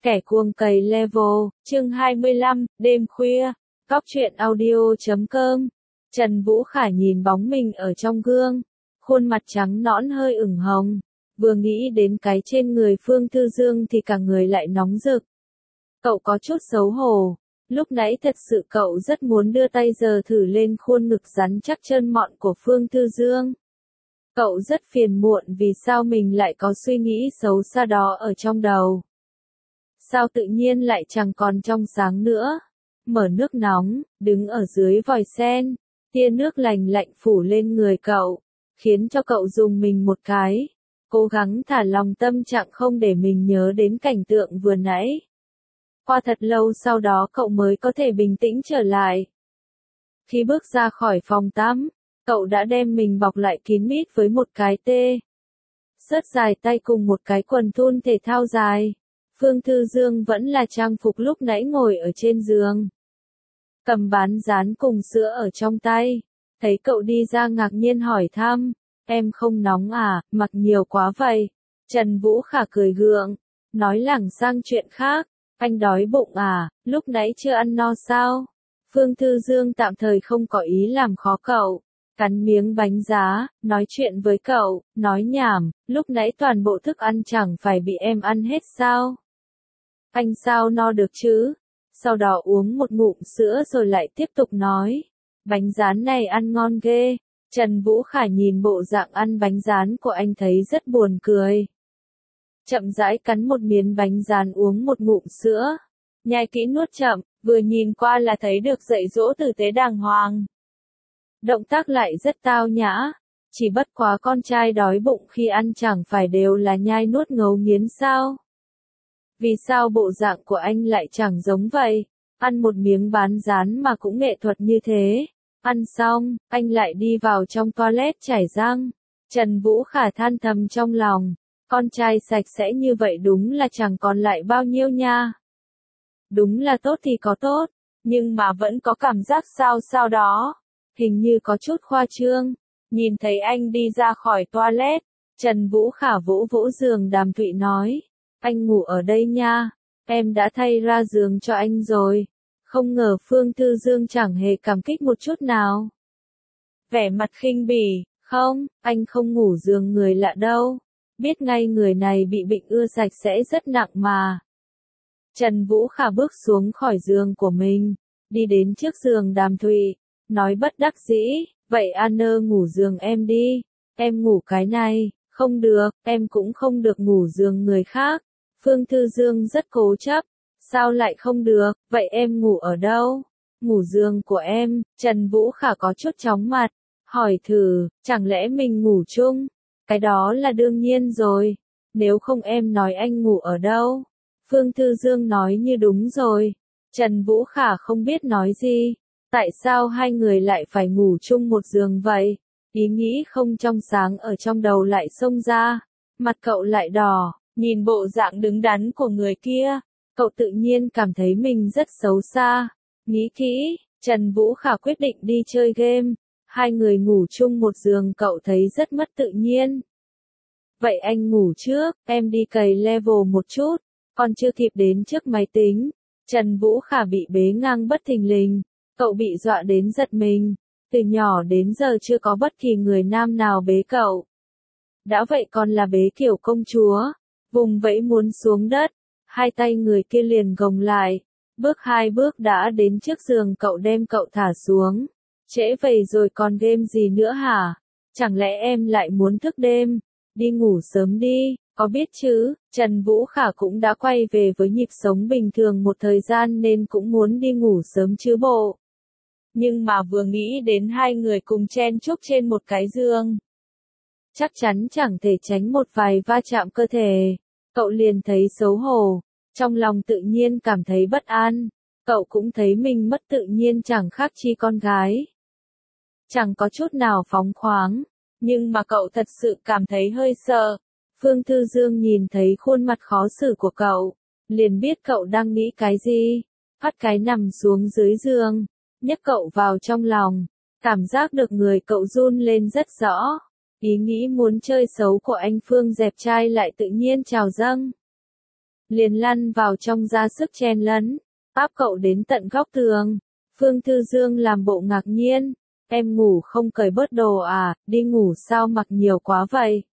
Kẻ cuồng cày level, chương 25, đêm khuya, Cóc truyện audio.com. Trần Vũ Khả nhìn bóng mình ở trong gương, khuôn mặt trắng nõn hơi ửng hồng, vừa nghĩ đến cái trên người Phương Thư Dương thì cả người lại nóng rực. Cậu có chút xấu hổ, lúc nãy thật sự cậu rất muốn đưa tay giờ thử lên khuôn ngực rắn chắc trơn mọn của Phương Thư Dương. Cậu rất phiền muộn vì sao mình lại có suy nghĩ xấu xa đó ở trong đầu. Sao tự nhiên lại chẳng còn trong sáng nữa. Mở nước nóng, đứng ở dưới vòi sen, tia nước lành lạnh phủ lên người cậu, khiến cho cậu rùng mình một cái, cố gắng thả lòng tâm trạng không để mình nhớ đến cảnh tượng vừa nãy. Qua thật lâu sau đó cậu mới có thể bình tĩnh trở lại. Khi bước ra khỏi phòng tắm, cậu đã đem mình bọc lại kín mít với một cái xớt dài tay cùng một cái quần thun thể thao dài. Phương Thư Dương vẫn là trang phục lúc nãy ngồi ở trên giường, cầm bán rán cùng sữa ở trong tay. Thấy cậu đi ra ngạc nhiên hỏi thăm, em không nóng à, mặc nhiều quá vậy. Trần Vũ Khả cười gượng, nói lảng sang chuyện khác, anh đói bụng à, lúc nãy chưa ăn no sao? Phương Thư Dương tạm thời không có ý làm khó cậu, cắn miếng bánh giá, nói chuyện với cậu, nói nhảm, lúc nãy toàn bộ thức ăn chẳng phải bị em ăn hết sao? Anh sao no được chứ? Sau đó uống một ngụm sữa rồi lại tiếp tục nói, bánh rán này ăn ngon ghê. Trần Vũ Khả nhìn bộ dạng ăn bánh rán của anh thấy rất buồn cười. Chậm rãi cắn một miếng bánh rán uống một ngụm sữa, nhai kỹ nuốt chậm, vừa nhìn qua là thấy được dạy dỗ tử tế đàng hoàng. Động tác lại rất tao nhã, chỉ bất quá con trai đói bụng khi ăn chẳng phải đều là nhai nuốt ngấu nghiến sao? Vì sao bộ dạng của anh lại chẳng giống vậy? Ăn một miếng bán rán mà cũng nghệ thuật như thế. Ăn xong, anh lại đi vào trong toilet chải răng. Trần Vũ Khả than thầm trong lòng, con trai sạch sẽ như vậy đúng là chẳng còn lại bao nhiêu nha. Đúng là tốt thì có tốt, nhưng mà vẫn có cảm giác sao sao đó. Hình như có chút khoa trương. Nhìn thấy anh đi ra khỏi toilet, Trần Vũ Khả vỗ vỗ giường Đàm Thụy nói, anh ngủ ở đây nha, em đã thay ra giường cho anh rồi. Không ngờ Phương Thư Dương chẳng hề cảm kích một chút nào. Vẻ mặt khinh bỉ, không, anh không ngủ giường người lạ đâu. Biết ngay người này bị bệnh ưa sạch sẽ rất nặng mà. Trần Vũ Khả bước xuống khỏi giường của mình, đi đến trước giường Đàm Thụy, nói bất đắc dĩ, vậy Anna ngủ giường em đi, em ngủ cái này, không được, em cũng không được ngủ giường người khác. Phương Thư Dương rất cố chấp, sao lại không được, vậy em ngủ ở đâu? Ngủ giường của em. Trần Vũ Khả có chút chóng mặt, hỏi thử, chẳng lẽ mình ngủ chung? Cái đó là đương nhiên rồi, nếu không em nói anh ngủ ở đâu? Phương Thư Dương nói như đúng rồi. Trần Vũ Khả không biết nói gì, tại sao hai người lại phải ngủ chung một giường vậy? Ý nghĩ không trong sáng ở trong đầu lại xông ra, mặt cậu lại đỏ, nhìn bộ dạng đứng đắn của người kia, cậu tự nhiên cảm thấy mình rất xấu xa. Nghĩ kỹ, Trần Vũ Khả quyết định đi chơi game, hai người ngủ chung một giường cậu thấy rất mất tự nhiên. Vậy anh ngủ trước, em đi cày level một chút, còn chưa kịp đến trước máy tính. Trần Vũ Khả bị bế ngang bất thình lình, cậu bị dọa đến giật mình, từ nhỏ đến giờ chưa có bất kỳ người nam nào bế cậu. Đã vậy còn là bế kiểu công chúa, vùng vẫy muốn xuống đất, hai tay người kia liền gồng lại, bước hai bước đã đến trước giường cậu đem cậu thả xuống. Trễ vậy rồi còn game gì nữa hả? Chẳng lẽ em lại muốn thức đêm? Đi ngủ sớm đi, có biết chứ? Trần Vũ Khả cũng đã quay về với nhịp sống bình thường một thời gian nên cũng muốn đi ngủ sớm chứ bộ. Nhưng mà vừa nghĩ đến hai người cùng chen chúc trên một cái giường, chắc chắn chẳng thể tránh một vài va chạm cơ thể, cậu liền thấy xấu hổ, trong lòng tự nhiên cảm thấy bất an, cậu cũng thấy mình mất tự nhiên chẳng khác chi con gái. Chẳng có chút nào phóng khoáng, nhưng mà cậu thật sự cảm thấy hơi sợ. Phương Thư Dương nhìn thấy khuôn mặt khó xử của cậu, liền biết cậu đang nghĩ cái gì, hất cái nằm xuống dưới giường, nhấc cậu vào trong lòng, cảm giác được người cậu run lên rất rõ. Ý nghĩ muốn chơi xấu của anh Phương dẹp trai lại tự nhiên trào dâng. liền lăn vào trong ra sức chen lấn, áp cậu đến tận góc tường. Phương Thư Dương làm bộ ngạc nhiên, em ngủ không cởi bớt đồ à, đi ngủ sao mặc nhiều quá vậy?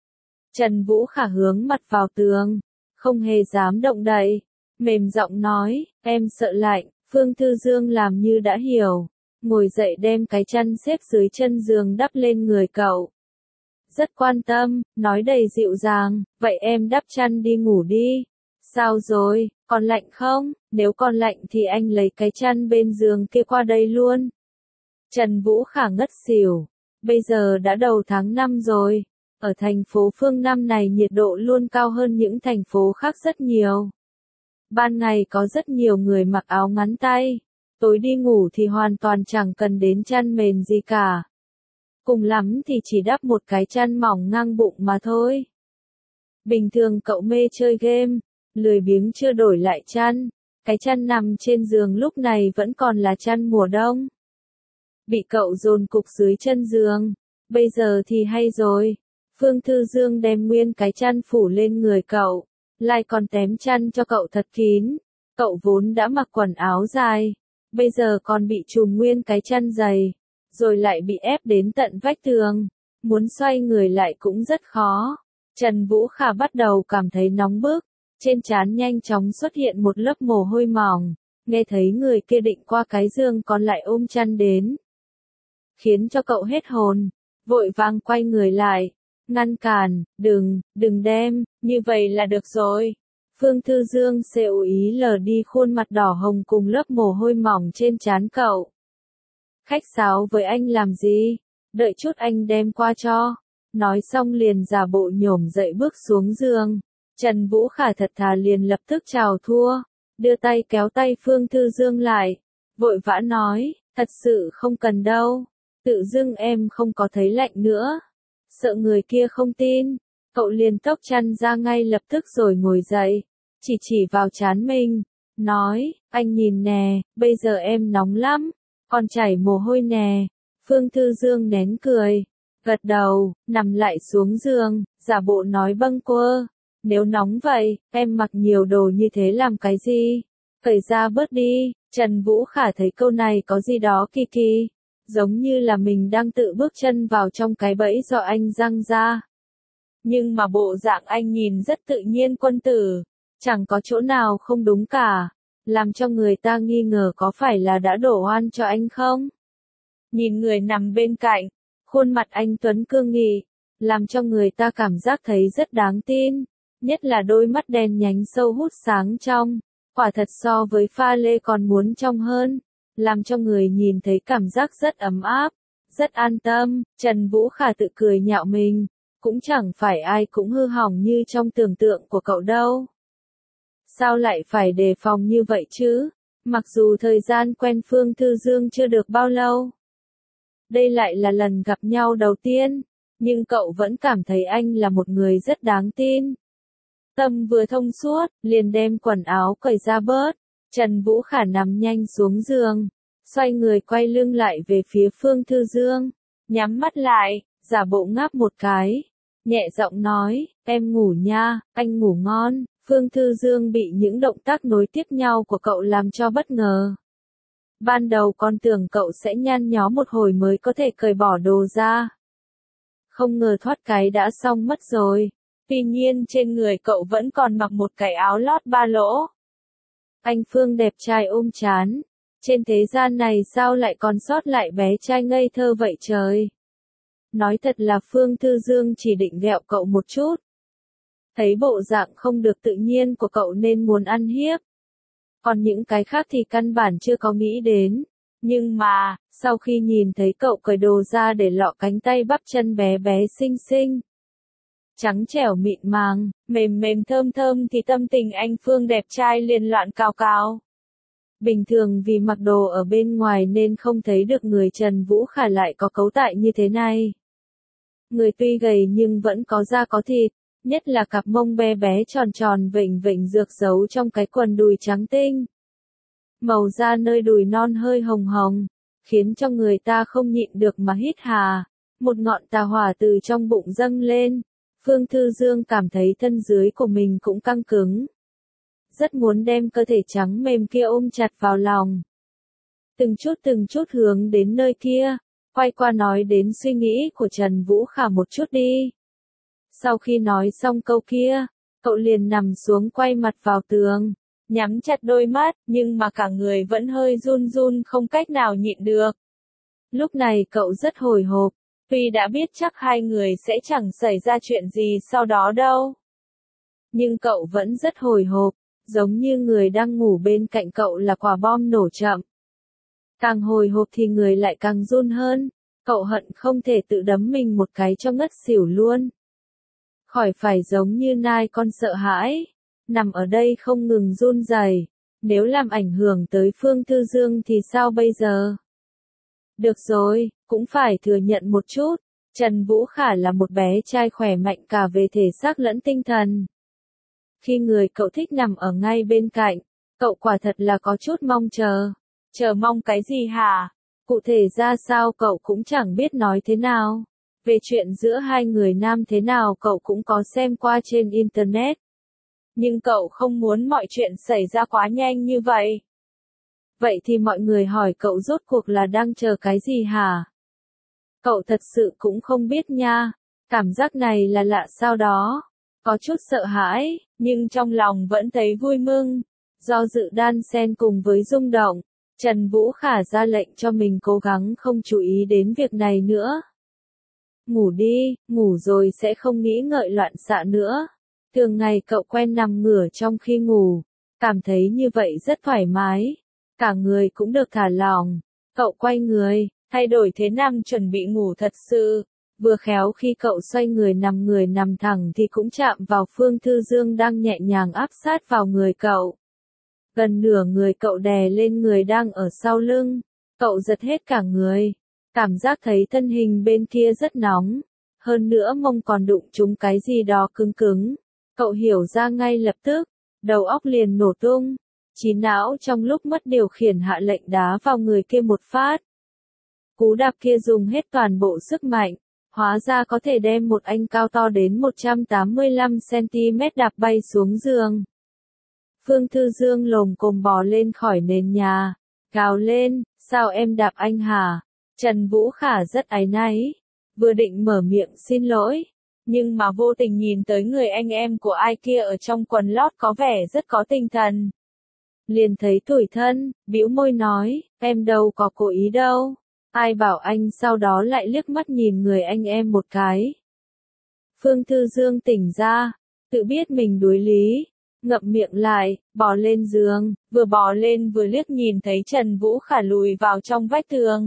Trần Vũ Khả hướng mặt vào tường, không hề dám động đậy, mềm giọng nói, em sợ lạnh. Phương Thư Dương làm như đã hiểu, ngồi dậy đem cái chăn xếp dưới chân giường đắp lên người cậu. Rất quan tâm, nói đầy dịu dàng, vậy em đắp chăn đi ngủ đi. Sao rồi, còn lạnh không? Nếu còn lạnh thì anh lấy cái chăn bên giường kia qua đây luôn. Trần Vũ Khả ngất xỉu, bây giờ đã đầu tháng 5 rồi, ở thành phố phương Nam này nhiệt độ luôn cao hơn những thành phố khác rất nhiều. Ban ngày có rất nhiều người mặc áo ngắn tay, tối đi ngủ thì hoàn toàn chẳng cần đến chăn mền gì cả. Cùng lắm thì chỉ đắp một cái chăn mỏng ngang bụng mà thôi. Bình thường cậu mê chơi game, lười biếng chưa đổi lại chăn, cái chăn nằm trên giường lúc này vẫn còn là chăn mùa đông. Bị cậu dồn cục dưới chân giường, bây giờ thì hay rồi. Phương Thư Dương đem nguyên cái chăn phủ lên người cậu, lại còn tém chăn cho cậu thật kín. Cậu vốn đã mặc quần áo dài, bây giờ còn bị trùm nguyên cái chăn dày, rồi lại bị ép đến tận vách tường, muốn xoay người lại cũng rất khó. Trần Vũ Khả bắt đầu cảm thấy nóng bức, trên trán nhanh chóng xuất hiện một lớp mồ hôi mỏng, nghe thấy người kia định qua cái giường còn lại ôm chăn đến, khiến cho cậu hết hồn, vội vàng quay người lại, ngăn cản, đừng đem, như vậy là được rồi. Phương Thư Dương xệu ý lờ đi khuôn mặt đỏ hồng cùng lớp mồ hôi mỏng trên trán cậu. Khách sáo với anh làm gì? Đợi chút anh đem qua cho. Nói xong liền giả bộ nhổm dậy bước xuống giường. Trần Vũ Khả thật thà liền lập tức chào thua, đưa tay kéo tay Phương Thư Dương lại, vội vã nói, thật sự không cần đâu, tự dưng em không có thấy lạnh nữa. Sợ người kia không tin, cậu liền tốc chăn ra ngay lập tức rồi ngồi dậy, chỉ vào trán mình, nói, anh nhìn nè, bây giờ em nóng lắm, còn chảy mồ hôi nè. Phương Thư Dương nén cười, gật đầu, nằm lại xuống giường, giả bộ nói bâng quơ, nếu nóng vậy, em mặc nhiều đồ như thế làm cái gì? Cởi ra bớt đi. Trần Vũ Khả thấy câu này có gì đó kỳ kỳ, giống như là mình đang tự bước chân vào trong cái bẫy do anh giăng ra. Nhưng mà bộ dạng anh nhìn rất tự nhiên quân tử, chẳng có chỗ nào không đúng cả, làm cho người ta nghi ngờ có phải là đã đổ oan cho anh không? Nhìn người nằm bên cạnh, khuôn mặt anh tuấn cương nghị, làm cho người ta cảm giác thấy rất đáng tin, nhất là đôi mắt đen nhánh sâu hút sáng trong, quả thật so với pha lê còn muốn trong hơn, làm cho người nhìn thấy cảm giác rất ấm áp, rất an tâm. Trần Vũ Khả tự cười nhạo mình, cũng chẳng phải ai cũng hư hỏng như trong tưởng tượng của cậu đâu. Sao lại phải đề phòng như vậy chứ? Mặc dù thời gian quen Phương Thư Dương chưa được bao lâu, đây lại là lần gặp nhau đầu tiên, nhưng cậu vẫn cảm thấy anh là một người rất đáng tin. Tâm vừa thông suốt, liền đem quần áo cởi ra bớt. Trần Vũ Khả nằm nhanh xuống giường, xoay người quay lưng lại về phía Phương Thư Dương, nhắm mắt lại, giả bộ ngáp một cái, nhẹ giọng nói, em ngủ nha, anh ngủ ngon. Phương Thư Dương bị những động tác nối tiếp nhau của cậu làm cho bất ngờ. Ban đầu con tưởng cậu sẽ nhăn nhó một hồi mới có thể cởi bỏ đồ ra. Không ngờ thoát cái đã xong mất rồi. Tuy nhiên trên người cậu vẫn còn mặc một cái áo lót ba lỗ. Anh Phương đẹp trai ôm trán. Trên thế gian này sao lại còn sót lại bé trai ngây thơ vậy trời? Nói thật là Phương Thư Dương chỉ định ghẹo cậu một chút. Thấy bộ dạng không được tự nhiên của cậu nên muốn ăn hiếp. Còn những cái khác thì căn bản chưa có nghĩ đến. Nhưng mà, sau khi nhìn thấy cậu cởi đồ ra để lọ cánh tay bắp chân bé bé xinh xinh, trắng trẻo mịn màng, mềm mềm thơm thơm thì tâm tình anh Phương đẹp trai liền loạn cào cào. Bình thường vì mặc đồ ở bên ngoài nên không thấy được người Trần Vũ Khả lại có cấu tạo như thế này. Người tuy gầy nhưng vẫn có da có thịt, nhất là cặp mông bé bé tròn tròn vểnh vểnh rược giấu trong cái quần đùi trắng tinh. Màu da nơi đùi non hơi hồng hồng, khiến cho người ta không nhịn được mà hít hà. Một ngọn tà hỏa từ trong bụng dâng lên. Phương Thư Dương cảm thấy thân dưới của mình cũng căng cứng. rất muốn đem cơ thể trắng mềm kia ôm chặt vào lòng. Từng chút hướng đến nơi kia, quay qua nói đến suy nghĩ của Trần Vũ Khả một chút đi. Sau khi nói xong câu kia, cậu liền nằm xuống quay mặt vào tường, nhắm chặt đôi mắt, nhưng mà cả người vẫn hơi run run không cách nào nhịn được. Lúc này cậu rất hồi hộp, tuy đã biết chắc hai người sẽ chẳng xảy ra chuyện gì sau đó đâu. Nhưng cậu vẫn rất hồi hộp, giống như người đang ngủ bên cạnh cậu là quả bom nổ chậm. Càng hồi hộp thì người lại càng run hơn, cậu hận không thể tự đấm mình một cái cho ngất xỉu luôn. Khỏi phải giống như nai con sợ hãi, nằm ở đây không ngừng run rẩy. Nếu làm ảnh hưởng tới Phương Thư Dương thì sao bây giờ? Được rồi, cũng phải thừa nhận một chút, Trần Vũ Khả là một bé trai khỏe mạnh cả về thể xác lẫn tinh thần. Khi người cậu thích nằm ở ngay bên cạnh, cậu quả thật là có chút mong chờ. Chờ mong cái gì hả? Cụ thể ra sao cậu cũng chẳng biết nói thế nào. Về chuyện giữa hai người nam thế nào cậu cũng có xem qua trên Internet. Nhưng cậu không muốn mọi chuyện xảy ra quá nhanh như vậy. Vậy thì mọi người hỏi cậu rốt cuộc là đang chờ cái gì hả? Cậu thật sự cũng không biết nha. Cảm giác này là lạ sao đó. Có chút sợ hãi, nhưng trong lòng vẫn thấy vui mừng. Do dự đan xen cùng với rung động, Trần Vũ Khả ra lệnh cho mình cố gắng không chú ý đến việc này nữa. Ngủ đi, ngủ rồi sẽ không nghĩ ngợi loạn xạ nữa. Thường ngày cậu quen nằm ngửa trong khi ngủ, cảm thấy như vậy rất thoải mái. Cả người cũng được thả lỏng. Cậu quay người, thay đổi thế năng chuẩn bị ngủ thật sự. Vừa khéo khi cậu xoay người nằm thẳng thì cũng chạm vào Phương Thư Dương đang nhẹ nhàng áp sát vào người cậu. Gần nửa người cậu đè lên người đang ở sau lưng. Cậu giật hết cả người. Cảm giác thấy thân hình bên kia rất nóng. Hơn nữa mông còn đụng trúng cái gì đó cứng cứng. Cậu hiểu ra ngay lập tức. Đầu óc liền nổ tung. Trí não trong lúc mất điều khiển hạ lệnh đá vào người kia một phát. Cú đạp kia dùng hết toàn bộ sức mạnh. Hóa ra có thể đem một anh cao to đến 185cm đạp bay xuống giường. Phương Thư Dương lồm cồm bò lên khỏi nền nhà, gào lên, sao em đạp anh hả? Trần Vũ Khả rất áy náy, vừa định mở miệng xin lỗi, nhưng mà vô tình nhìn tới người anh em của ai kia ở trong quần lót có vẻ rất có tinh thần. Liền thấy tủi thân, bĩu môi nói, em đâu có cố ý đâu. Ai bảo anh sau đó lại liếc mắt nhìn người anh em một cái. Phương Thư Dương tỉnh ra, tự biết mình đuối lý, ngậm miệng lại, bò lên giường, vừa bò lên vừa liếc nhìn thấy Trần Vũ Khả lùi vào trong vách tường.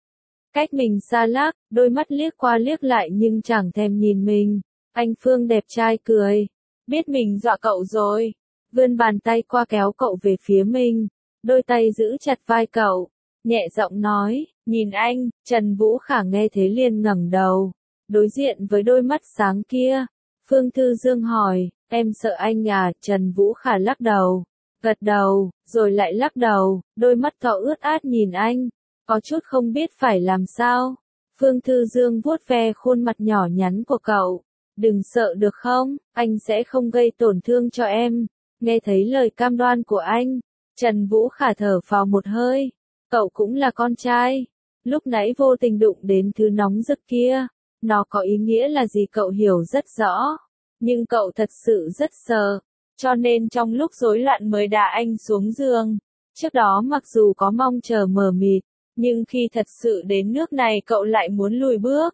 Cách mình xa lắc, đôi mắt liếc qua liếc lại nhưng chẳng thèm nhìn mình. Anh Phương đẹp trai cười, biết mình dọa cậu rồi, vươn bàn tay qua kéo cậu về phía mình, đôi tay giữ chặt vai cậu, nhẹ giọng nói, nhìn anh. Trần Vũ Khả nghe thế liền ngẩng đầu, đối diện với đôi mắt sáng kia. Phương Thư Dương hỏi, em sợ anh à? Trần Vũ Khả lắc đầu, gật đầu, rồi lại lắc đầu, đôi mắt to ướt át nhìn anh, có chút không biết phải làm sao. Phương Thư Dương vuốt ve khuôn mặt nhỏ nhắn của cậu, đừng sợ được không, anh sẽ không gây tổn thương cho em. Nghe thấy lời cam đoan của anh, Trần Vũ Khả thở phào một hơi, cậu cũng là con trai. Lúc nãy vô tình đụng đến thứ nóng rực kia, nó có ý nghĩa là gì cậu hiểu rất rõ, nhưng cậu thật sự rất sợ, cho nên trong lúc rối loạn mới đá anh xuống giường. Trước đó mặc dù có mong chờ mờ mịt, nhưng khi thật sự đến nước này cậu lại muốn lùi bước.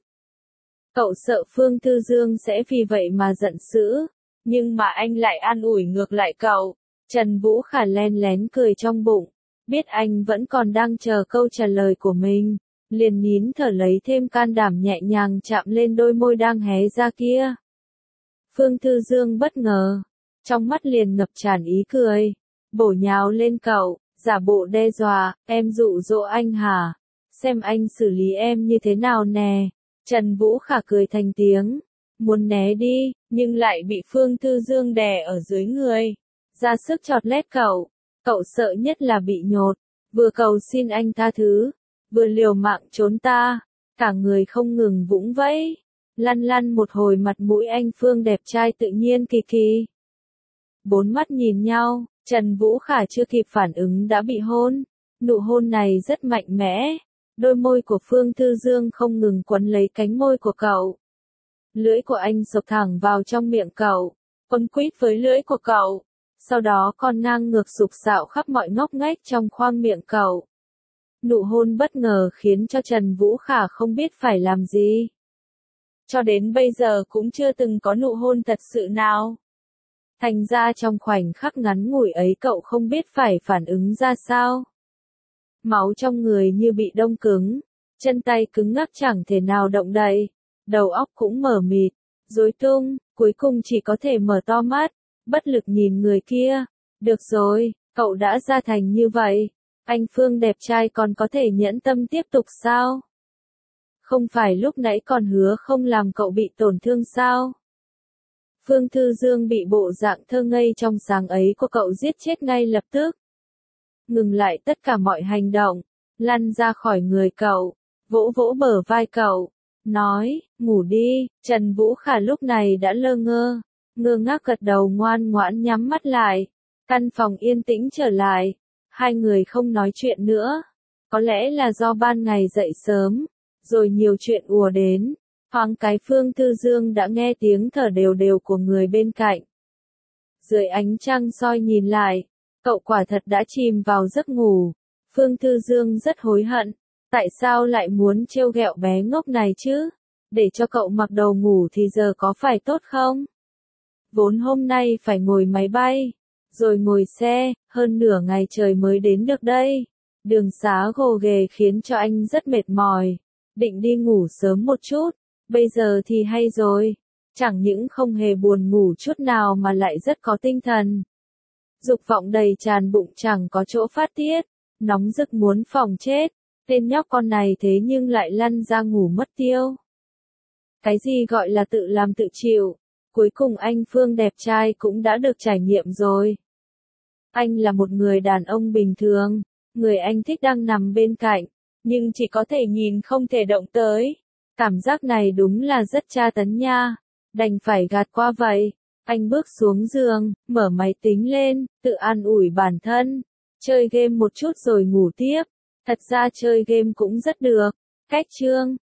Cậu sợ Phương Thư Dương sẽ vì vậy mà giận dữ, nhưng mà anh lại an ủi ngược lại cậu. Trần Vũ Khả len lén cười trong bụng, biết anh vẫn còn đang chờ câu trả lời của mình, liền nín thở lấy thêm can đảm nhẹ nhàng chạm lên đôi môi đang hé ra kia. Phương Thư Dương bất ngờ, trong mắt liền ngập tràn ý cười, bổ nhào lên cậu, giả bộ đe dọa, em dụ dỗ anh hả? Xem anh xử lý em như thế nào nè. Trần Vũ Khả cười thành tiếng, muốn né đi, nhưng lại bị Phương Thư Dương đè ở dưới người, ra sức chọt lét cậu. Cậu sợ nhất là bị nhột, vừa cầu xin anh tha thứ, vừa liều mạng trốn ta, cả người không ngừng vũng vẫy, lăn lăn một hồi mặt mũi anh Phương đẹp trai tự nhiên kỳ kỳ. Bốn mắt nhìn nhau, Trần Vũ Khả chưa kịp phản ứng đã bị hôn. Nụ hôn này rất mạnh mẽ. Đôi môi của Phương Thư Dương không ngừng quấn lấy cánh môi của cậu. Lưỡi của anh xộc thẳng vào trong miệng cậu, quấn quýt với lưỡi của cậu. Sau đó còn ngang ngược sục sạo khắp mọi ngóc ngách trong khoang miệng cậu. Nụ hôn bất ngờ khiến cho Trần Vũ Khả không biết phải làm gì. Cho đến bây giờ cũng chưa từng có nụ hôn thật sự nào. Thành ra trong khoảnh khắc ngắn ngủi ấy cậu không biết phải phản ứng ra sao. Máu trong người như bị đông cứng, chân tay cứng ngắc chẳng thể nào động đậy, đầu óc cũng mờ mịt, rối tung, cuối cùng chỉ có thể mở to mắt, bất lực nhìn người kia. Được rồi, cậu đã ra thành như vậy, anh Phương đẹp trai còn có thể nhẫn tâm tiếp tục sao? Không phải lúc nãy còn hứa không làm cậu bị tổn thương sao? Phương Thư Dương bị bộ dạng thơ ngây trong sáng ấy của cậu giết chết ngay lập tức. Ngừng lại tất cả mọi hành động, lăn ra khỏi người cậu, vỗ vỗ bờ vai cậu, nói, ngủ đi. Trần Vũ Khả lúc này đã lơ ngơ, ngơ ngác gật đầu ngoan ngoãn nhắm mắt lại. Căn phòng yên tĩnh trở lại, hai người không nói chuyện nữa. Có lẽ là do ban ngày dậy sớm, rồi nhiều chuyện ùa đến. Thoáng cái Phương Thư Dương đã nghe tiếng thở đều đều của người bên cạnh. Dưới ánh trăng soi nhìn lại, cậu quả thật đã chìm vào giấc ngủ. Phương Thư Dương rất hối hận, tại sao lại muốn trêu ghẹo bé ngốc này chứ? Để cho cậu mặc đồ ngủ thì giờ có phải tốt không? Vốn hôm nay phải ngồi máy bay, rồi ngồi xe, hơn nửa ngày trời mới đến được đây. Đường xá gồ ghề khiến cho anh rất mệt mỏi, định đi ngủ sớm một chút. Bây giờ thì hay rồi, chẳng những không hề buồn ngủ chút nào mà lại rất có tinh thần. Dục vọng đầy tràn bụng chẳng có chỗ phát tiết, nóng rực muốn phòng chết, tên nhóc con này thế nhưng lại lăn ra ngủ mất tiêu. Cái gì gọi là tự làm tự chịu, cuối cùng anh Phương đẹp trai cũng đã được trải nghiệm rồi. Anh là một người đàn ông bình thường, người anh thích đang nằm bên cạnh, nhưng chỉ có thể nhìn không thể động tới. Cảm giác này đúng là rất tra tấn nha, đành phải gạt qua vậy. Anh bước xuống giường, mở máy tính lên, tự an ủi bản thân, chơi game một chút rồi ngủ tiếp. Thật ra chơi game cũng rất được. Cách chương